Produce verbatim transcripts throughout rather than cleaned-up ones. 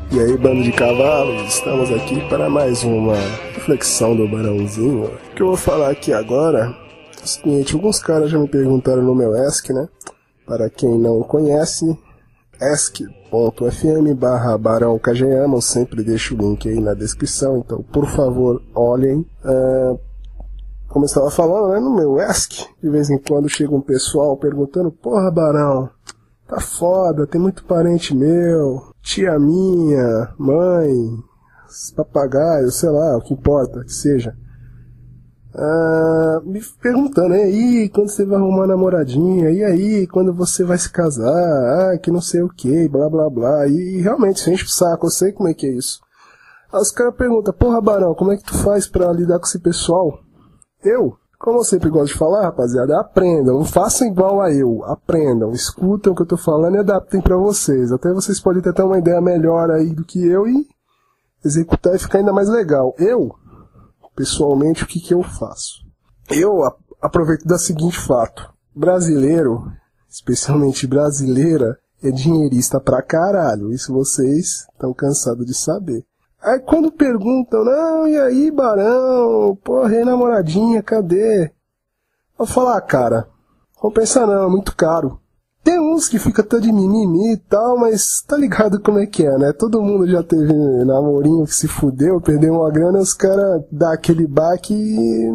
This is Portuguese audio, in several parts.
E aí, bando de cavalos, estamos aqui para mais uma reflexão do Barãozinho. O que eu vou falar aqui agora é o seguinte: alguns caras já me perguntaram no meu Ask, né? Para quem não conhece, ask.fm barra Barão Kageyama, eu sempre deixo o link aí na descrição, então por favor olhem. Uh, como eu estava falando, né, no meu Ask, de vez em quando chega um pessoal perguntando: porra, Barão, tá foda, tem muito parente meu, tia minha, mãe, papagaio, sei lá, o que importa que seja. Ah, me perguntando: e aí, quando você vai arrumar namoradinha? E aí, quando você vai se casar? Ah, que não sei o que, blá blá blá. E realmente, isso enche o saco, eu sei como é que é isso. Aí os caras perguntam: porra, Barão, como é que tu faz pra lidar com esse pessoal? Eu, como eu sempre gosto de falar, rapaziada, aprendam, não façam igual a eu, aprendam, escutam o que eu tô falando e adaptem pra vocês. Até vocês podem ter até uma ideia melhor aí do que eu e executar e ficar ainda mais legal. Eu, pessoalmente, o que que eu faço? Eu aproveito da seguinte fato: brasileiro, especialmente brasileira, é dinheirista pra caralho. Isso vocês estão cansados de saber. Aí quando perguntam: não, e aí, Barão, porra, e namoradinha, cadê? Eu falo: ah, cara, compensa não, é muito caro. Tem uns que ficam até de mimimi e tal, mas tá ligado como é que é, né? Todo mundo já teve namorinho que se fudeu, perdeu uma grana, os caras dão aquele baque e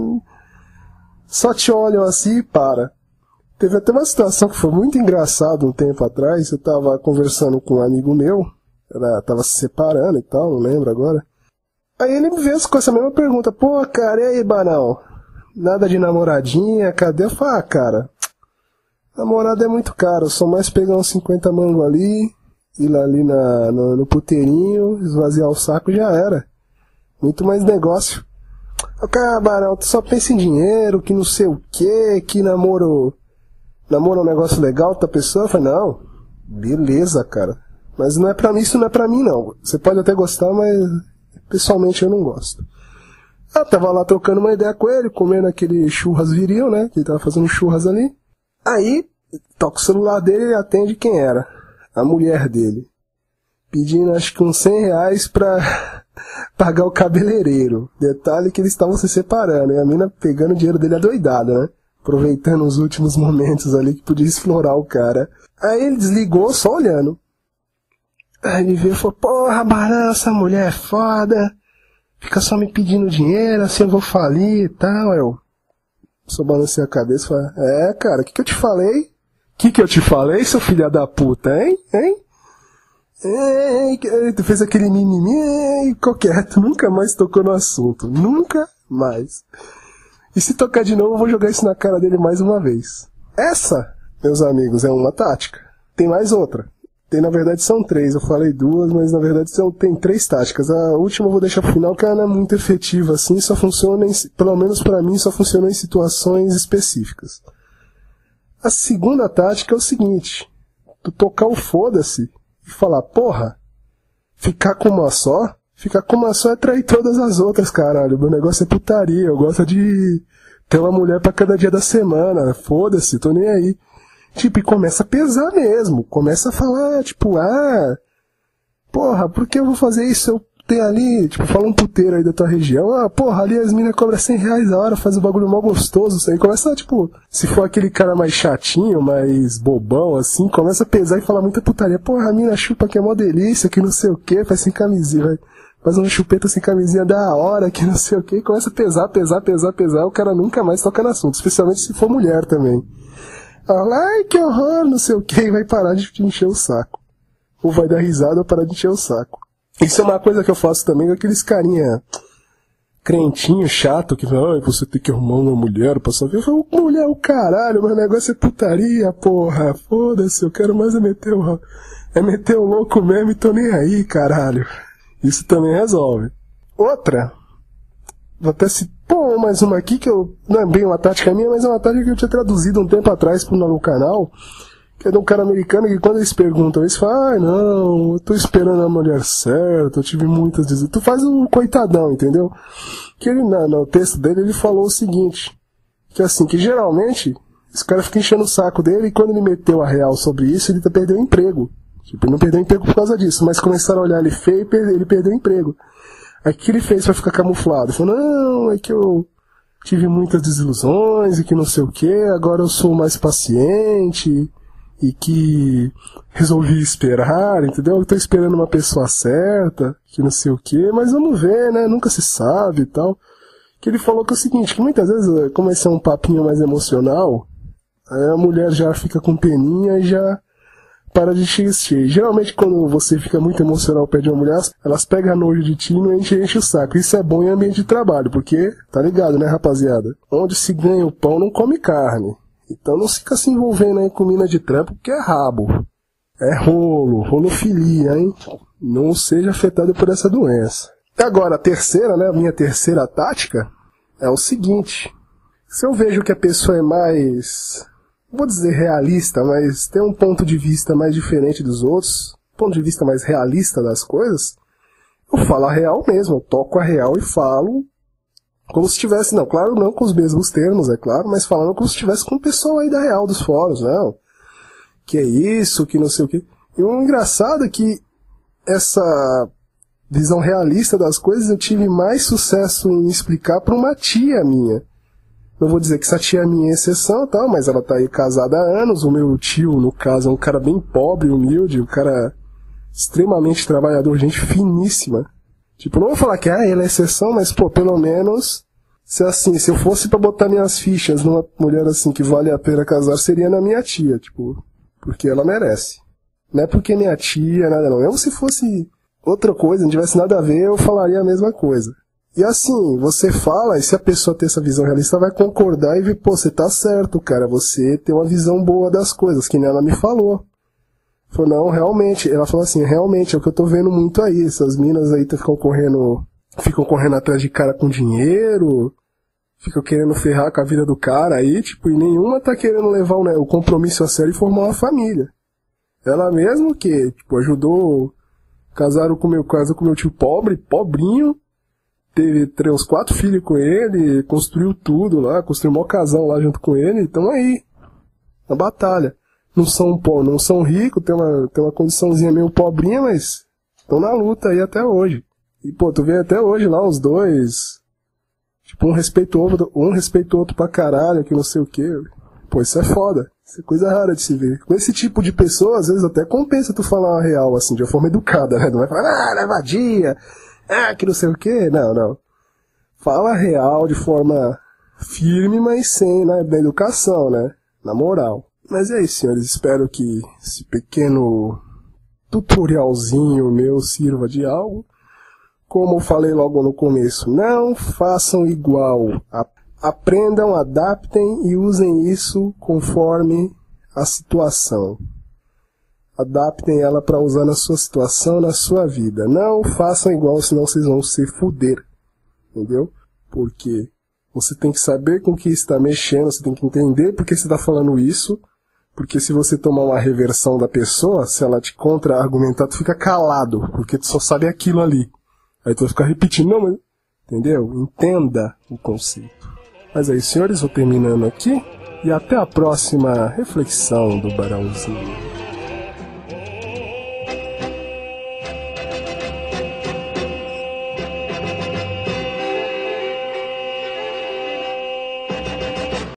só te olham assim e para. Teve até uma situação que foi muito engraçada um tempo atrás. Eu tava conversando com um amigo meu, ela tava se separando e tal, não lembro agora. Aí ele me veio com essa mesma pergunta: pô, cara, e aí, Barão? Nada de namoradinha, cadê? Eu falo: ah, cara, namorada é muito caro, eu só mais pegar uns cinquenta mangos ali, ir lá ali na, no, no puteirinho, esvaziar o saco e já era. Muito mais negócio. O cara: Barão, tu só pensa em dinheiro, que não sei o que, que namoro, namoro é um negócio legal, outra pessoa? Eu falei: não, beleza, cara. Mas não é pra mim, isso não é pra mim, não. Você pode até gostar, mas pessoalmente eu não gosto. Eu tava lá trocando uma ideia com ele, comendo aquele churras viril, né? Que ele tava fazendo churras ali. Aí, toca o celular dele e ele atende. Quem era? A mulher dele. Pedindo acho que uns cem reais pra pagar o cabeleireiro. Detalhe que eles estavam se separando. E a mina pegando o dinheiro dele adoidada, né? Aproveitando os últimos momentos ali que podia explorar o cara. Aí ele desligou só olhando. Aí ele veio e falou: porra, Barão, essa mulher é foda, fica só me pedindo dinheiro, assim eu vou falir e tal. Eu só balancei a cabeça e falei: é, cara, o que que eu te falei? O que que eu te falei, seu filho da puta, hein? Hein? Hein? Tu fez aquele mimimi e ficou quieto, nunca mais tocou no assunto, nunca mais. E se tocar de novo, eu vou jogar isso na cara dele mais uma vez. Essa, meus amigos, é uma tática. Tem mais outra. Tem, na verdade, são três. Eu falei duas, mas na verdade são, tem três táticas. A última eu vou deixar pro final, porque ela não é muito efetiva assim, só funciona, em, pelo menos pra mim, só funciona em situações específicas. A segunda tática é o seguinte: tu tocar o foda-se e falar: porra, ficar com uma só? Ficar com uma só é trair todas as outras, caralho. Meu negócio é putaria, eu gosto de ter uma mulher pra cada dia da semana. Foda-se, tô nem aí. Tipo, e começa a pesar mesmo. Começa a falar, tipo: ah, porra, por que eu vou fazer isso? Eu tenho ali, tipo, fala um puteiro aí da tua região. Ah, porra, ali as minas cobram cem reais a hora, faz um bagulho mó gostoso. Aí começa, tipo, se for aquele cara mais chatinho, mais bobão, assim, começa a pesar e falar muita putaria. Porra, a mina chupa que é mó delícia, que não sei o que, faz sem camisinha, vai. Faz uma chupeta sem camisinha da hora, que não sei o que. Começa a pesar, pesar, pesar, pesar. O cara nunca mais toca no assunto, especialmente se for mulher também. Fala: ai, que horror, não sei o que, e vai parar de te encher o saco. Ou vai dar risada ou parar de encher o saco. Isso é uma coisa que eu faço também com aqueles carinha crentinho, chato, que fala: ai, você tem que arrumar uma mulher pra sua vida. Eu falo: mulher, o caralho, meu negócio é putaria, porra, foda-se, eu quero mais é meter o, é meter o louco mesmo e tô nem aí, caralho. Isso também resolve. Outra, vou até citar pô, mais uma aqui que eu, não é bem uma tática minha, mas é uma tática que eu tinha traduzido um tempo atrás pro no canal, que é de um cara americano que quando eles perguntam, eles falam: ai, não, eu tô esperando a mulher certa, eu tive muitas vezes. Tu faz o coitadão, entendeu? Que ele, no, no texto dele, ele falou o seguinte, que assim, que geralmente, esse cara fica enchendo o saco dele e quando ele meteu a real sobre isso, ele perdeu o emprego. Tipo, ele não perdeu emprego por causa disso, mas começaram a olhar ele feio e per- ele perdeu o emprego. Aí o que ele fez pra ficar camuflado? Ele falou, não, é que eu tive muitas desilusões e que não sei o que, agora eu sou mais paciente e que resolvi esperar, entendeu? Eu tô esperando uma pessoa certa, que não sei o que, mas vamos ver, né? Nunca se sabe e tal. Que ele falou que é o seguinte, que muitas vezes, como esse é um papinho mais emocional, aí a mulher já fica com peninha e já para de te encher. Geralmente quando você fica muito emocional perto de uma mulher, elas pegam nojo de ti e não enche, enche o saco. Isso é bom em ambiente de trabalho, porque, tá ligado, né, rapaziada? Onde se ganha o pão não come carne. Então não fica se envolvendo aí com mina de trampo, porque é rabo. É rolo, rolofilia, hein? Não seja afetado por essa doença. E agora, a terceira, né, a minha terceira tática é o seguinte. Se eu vejo que a pessoa é mais, não vou dizer realista, mas tem um ponto de vista mais diferente dos outros, ponto de vista mais realista das coisas, eu falo a real mesmo, eu toco a real e falo como se estivesse, não, claro, não com os mesmos termos, é claro, mas falando como se estivesse com o pessoal aí da real dos fóruns, não. Que é isso, que não sei o que. E o engraçado é que essa visão realista das coisas eu tive mais sucesso em explicar para uma tia minha. Não vou dizer que essa tia minha é exceção, tal, mas ela tá aí casada há anos. O meu tio, no caso, é um cara bem pobre, humilde, um cara extremamente trabalhador, gente finíssima. Tipo, não vou falar que ah, ele é exceção, mas, pô, pelo menos, se assim, se eu fosse pra botar minhas fichas numa mulher assim que vale a pena casar, seria na minha tia, tipo, porque ela merece. Não é porque minha tia, nada não. Mesmo se fosse outra coisa, não tivesse nada a ver, eu falaria a mesma coisa. E assim, você fala, e se a pessoa ter essa visão realista, vai concordar e ver, pô, você tá certo, cara, você tem uma visão boa das coisas, que nem ela me falou. Falou, não, realmente, ela falou assim, realmente, é o que eu tô vendo muito aí, essas minas aí ficam correndo, ficam correndo atrás de cara com dinheiro, ficam querendo ferrar com a vida do cara aí, tipo, e nenhuma tá querendo levar o, né, o compromisso a sério e formar uma família. Ela mesmo que, tipo, ajudou, casaram com meu, casou com meu tio pobre, pobrinho, teve três, quatro filhos com ele, construiu tudo lá, construiu um maior casal lá junto com ele, então aí, na batalha. Não são, pô, não são ricos, tem uma, tem uma condiçãozinha meio pobrinha, mas estão na luta aí até hoje. E, pô, tu vê até hoje lá os dois, tipo, um respeita o outro, um respeita o outro pra caralho, que não sei o quê. Pô, isso é foda. Isso é coisa rara de se ver. Com esse tipo de pessoa, às vezes até compensa tu falar a real, assim, de uma forma educada, né? Não vai falar, ah, levadia, ah, que não sei o quê. Não, não. Fala a real de forma firme, mas sem, né, da educação, né? Na moral. Mas é isso, senhores. Espero que esse pequeno tutorialzinho meu sirva de algo. Como eu falei logo no começo, não façam igual. Aprendam, adaptem e usem isso conforme a situação. Adaptem ela para usar na sua situação, na sua vida. Não façam igual, senão vocês vão se fuder. Entendeu? Porque você tem que saber com que está mexendo, você tem que entender por que você está falando isso. Porque se você tomar uma reversão da pessoa, se ela te contra-argumentar, tu fica calado, porque tu só sabe aquilo ali. Aí tu vai ficar repetindo, não, mas... Entendeu? Entenda o conceito. Mas é isso, senhores, vou terminando aqui. E até a próxima reflexão do Barãozinho.